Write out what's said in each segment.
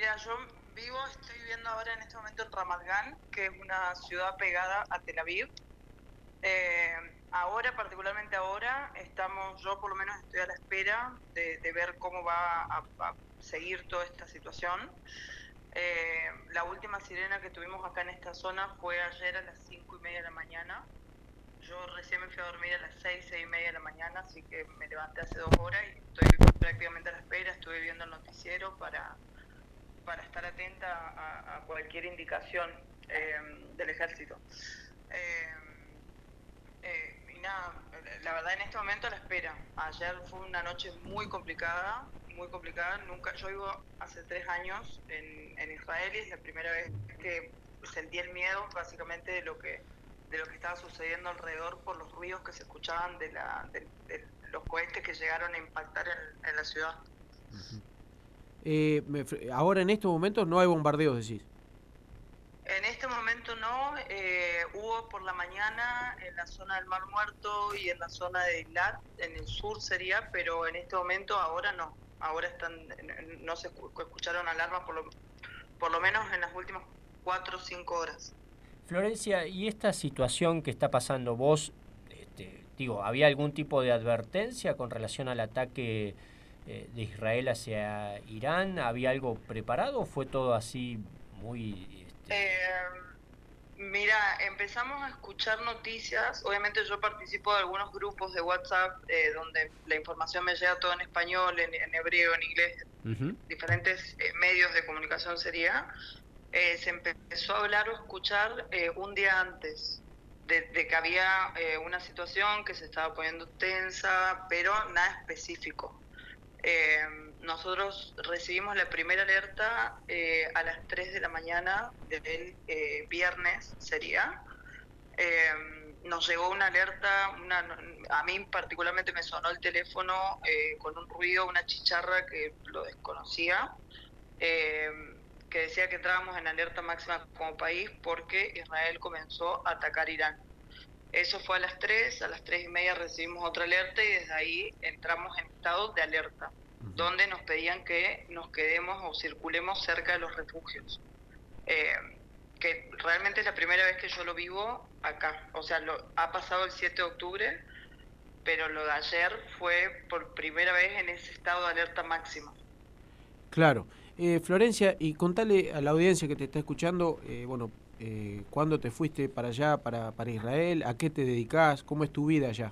Mira, estoy viviendo ahora en este momento en Ramat Gan, que es una ciudad pegada a Tel Aviv. Eh, Ahora, particularmente ahora, yo por lo menos estoy a la espera de ver cómo va a seguir toda esta situación. La última sirena que tuvimos acá en esta zona fue ayer a las 5:30 de la mañana. Yo recién me fui a dormir a las 6:30 de la mañana, así que me levanté hace 2 horas y estoy prácticamente a la espera. Estuve viendo el noticiero para estar atenta a cualquier indicación del ejército. Eh, y nada, la verdad en este momento a la espera. Ayer fue una noche muy complicada, muy complicada. Yo vivo hace 3 años en Israel y es la primera vez que sentí el miedo básicamente de lo que estaba sucediendo alrededor por los ruidos que se escuchaban de los cohetes que llegaron a impactar en la ciudad. Ahora en estos momentos no hay bombardeos, decís. En este momento no, hubo por la mañana en la zona del Mar Muerto y en la zona de Eilat, en el sur sería, pero en este momento ahora no. Ahora no se escucharon alarmas por lo menos en las últimas 4 o 5 horas. Florencia, ¿y esta situación que está pasando vos, había algún tipo de advertencia con relación al ataque de Israel hacia Irán? ¿Había algo preparado o fue todo así muy... Eh, Mira, empezamos a escuchar noticias. Obviamente yo participo de algunos grupos de WhatsApp donde la información me llega todo en español, en hebreo, en inglés, Ujú. diferentes medios de comunicación sería. Se empezó a hablar o escuchar un día antes de que había una situación que se estaba poniendo tensa, pero nada específico. Eh, Nosotros recibimos la primera alerta a las 3 de la mañana del viernes, sería. Eh, Nos llegó una alerta, a mí particularmente me sonó el teléfono con un ruido, una chicharra que lo desconocía, eh, que decía que entrábamos en alerta máxima como país porque Israel comenzó a atacar Irán. Eso fue a las 3:30 recibimos otra alerta y desde ahí entramos en estado de alerta, donde nos pedían que nos quedemos o circulemos cerca de los refugios. Eh, que realmente es la primera vez que yo lo vivo acá. O sea, ha pasado el 7 de octubre, pero lo de ayer fue por primera vez en ese estado de alerta máxima. Claro. Florencia, y contale a la audiencia que te está escuchando, ¿cuándo te fuiste para allá, para Israel? ¿A qué te dedicás? ¿Cómo es tu vida allá?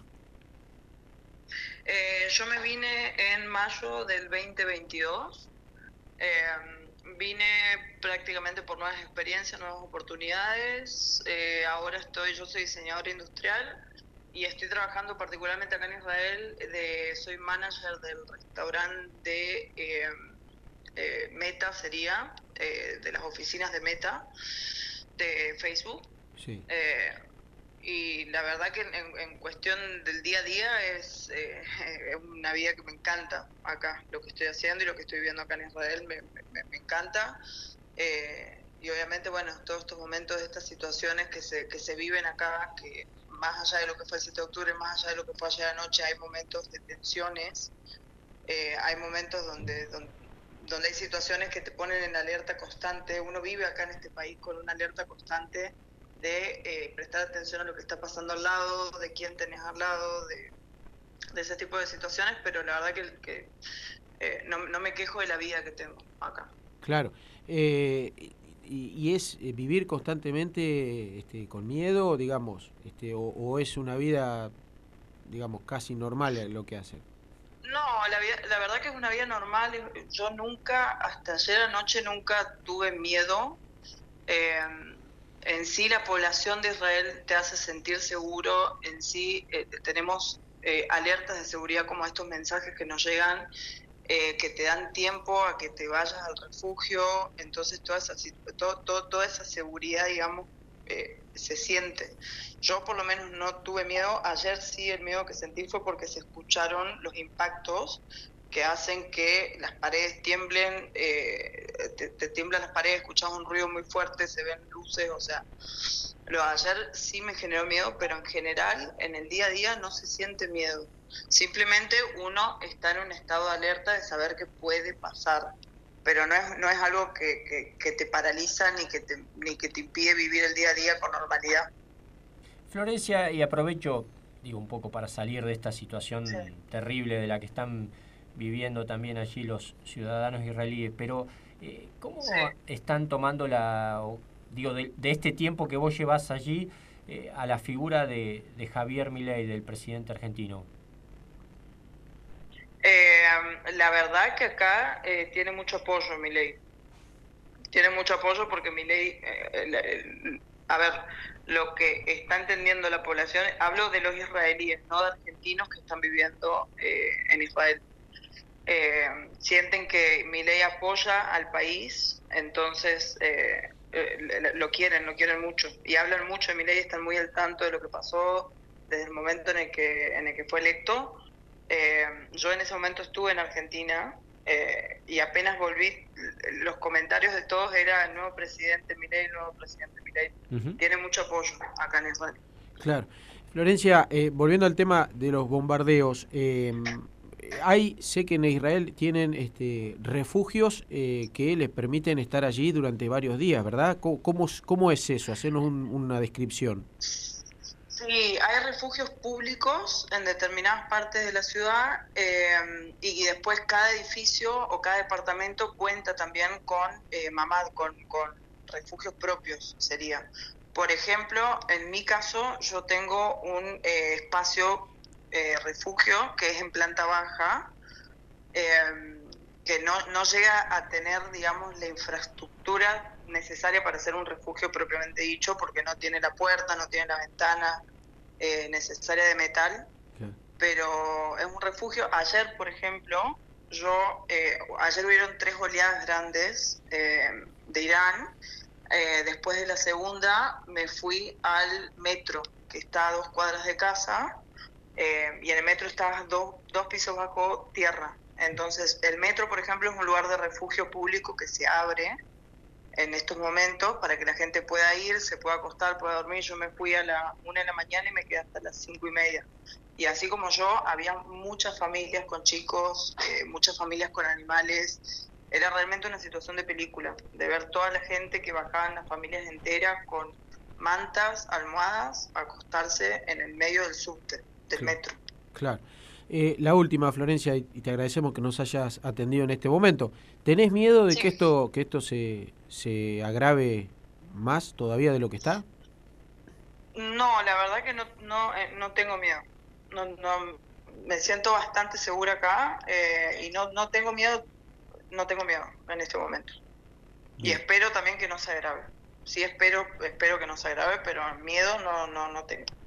Yo me vine en mayo del 2022. Eh, Vine prácticamente por nuevas experiencias, nuevas oportunidades. Yo soy diseñadora industrial y estoy trabajando particularmente acá en Israel. Soy manager del restaurante de Meta, sería, de las oficinas de Meta, de Facebook. Sí. Eh, y la verdad que en cuestión del día a día es una vida que me encanta acá, lo que estoy haciendo y lo que estoy viendo acá en Israel me encanta. Y obviamente, bueno, todos estos momentos, estas situaciones que se viven acá, que más allá de lo que fue el 7 de octubre, más allá de lo que fue ayer anoche, hay momentos de tensiones, hay momentos donde hay situaciones que te ponen en alerta constante. Uno vive acá en este país con una alerta constante de prestar atención a lo que está pasando al lado, de quién tenés al lado, de ese tipo de situaciones, pero la verdad que no me quejo de la vida que tengo acá. Claro. Y es vivir constantemente con miedo, digamos, o es una vida, digamos, casi normal lo que hacen. No, la verdad que es una vida normal. Yo nunca, hasta ayer anoche, nunca tuve miedo. Eh, en sí, la población de Israel te hace sentir seguro. En sí, tenemos alertas de seguridad como estos mensajes que nos llegan, que te dan tiempo a que te vayas al refugio. Entonces, toda esa seguridad, digamos, se siente. Yo por lo menos no tuve miedo. Ayer sí el miedo que sentí fue porque se escucharon los impactos que hacen que las paredes tiemblen, te tiemblan las paredes, escuchas un ruido muy fuerte, se ven luces, o sea, lo de ayer sí me generó miedo, pero en general, en el día a día no se siente miedo. Simplemente uno está en un estado de alerta de saber qué puede pasar. pero no es algo que te paraliza ni que te impide vivir el día a día con normalidad. Florencia, y aprovecho, digo, un poco para salir de esta situación Sí. terrible de la que están viviendo también allí los ciudadanos israelíes, pero ¿cómo Sí. están tomando de este tiempo que vos llevas allí a la figura de Javier Milei, del presidente argentino? La verdad que acá tiene mucho apoyo Milei. Tiene mucho apoyo porque Milei, a ver, lo que está entendiendo la población, hablo de los israelíes, no de argentinos que están viviendo en Israel. Sienten que Milei apoya al país, entonces lo quieren mucho y hablan mucho de Milei, están muy al tanto de lo que pasó desde el momento en el que fue electo. Yo en ese momento estuve en Argentina y apenas volví, los comentarios de todos era el nuevo presidente Milei, el nuevo presidente Milei. Uh-huh. Tiene mucho apoyo acá en Israel. Claro. Florencia, volviendo al tema de los bombardeos, sé que en Israel tienen refugios que les permiten estar allí durante varios días, ¿verdad? ¿Cómo es eso? Hacernos una descripción. Sí, hay refugios públicos en determinadas partes de la ciudad y después cada edificio o cada departamento cuenta también con mamad, con refugios propios, sería. Por ejemplo, en mi caso, yo tengo un espacio refugio que es en planta baja, que no llega a tener, digamos, la infraestructura necesaria para ser un refugio propiamente dicho, porque no tiene la puerta, no tiene la ventana necesaria de metal, pero es un refugio. Ayer, por ejemplo, ayer hubieron 3 oleadas grandes de Irán. Después de la segunda me fui al metro, que está a 2 cuadras de casa, y en el metro está dos pisos bajo tierra. Entonces, el metro, por ejemplo, es un lugar de refugio público que se abre en estos momentos para que la gente pueda ir, se pueda acostar, pueda dormir. Yo me fui a la 1 de la mañana y me quedé hasta las 5:30. Y así como yo, había muchas familias con chicos, muchas familias con animales. Era realmente una situación de película, de ver toda la gente que bajaban, las familias enteras con mantas, almohadas, a acostarse en el medio del subte, del metro. Claro. La última, Florencia, y te agradecemos que nos hayas atendido en este momento. ¿Tenés miedo de Sí. que esto se agrave más todavía de lo que está? No, la verdad que no tengo miedo. Me siento bastante segura acá y no tengo miedo en este momento. Bien. Y espero también que no se agrave. Sí, espero que no se agrave, pero miedo no tengo.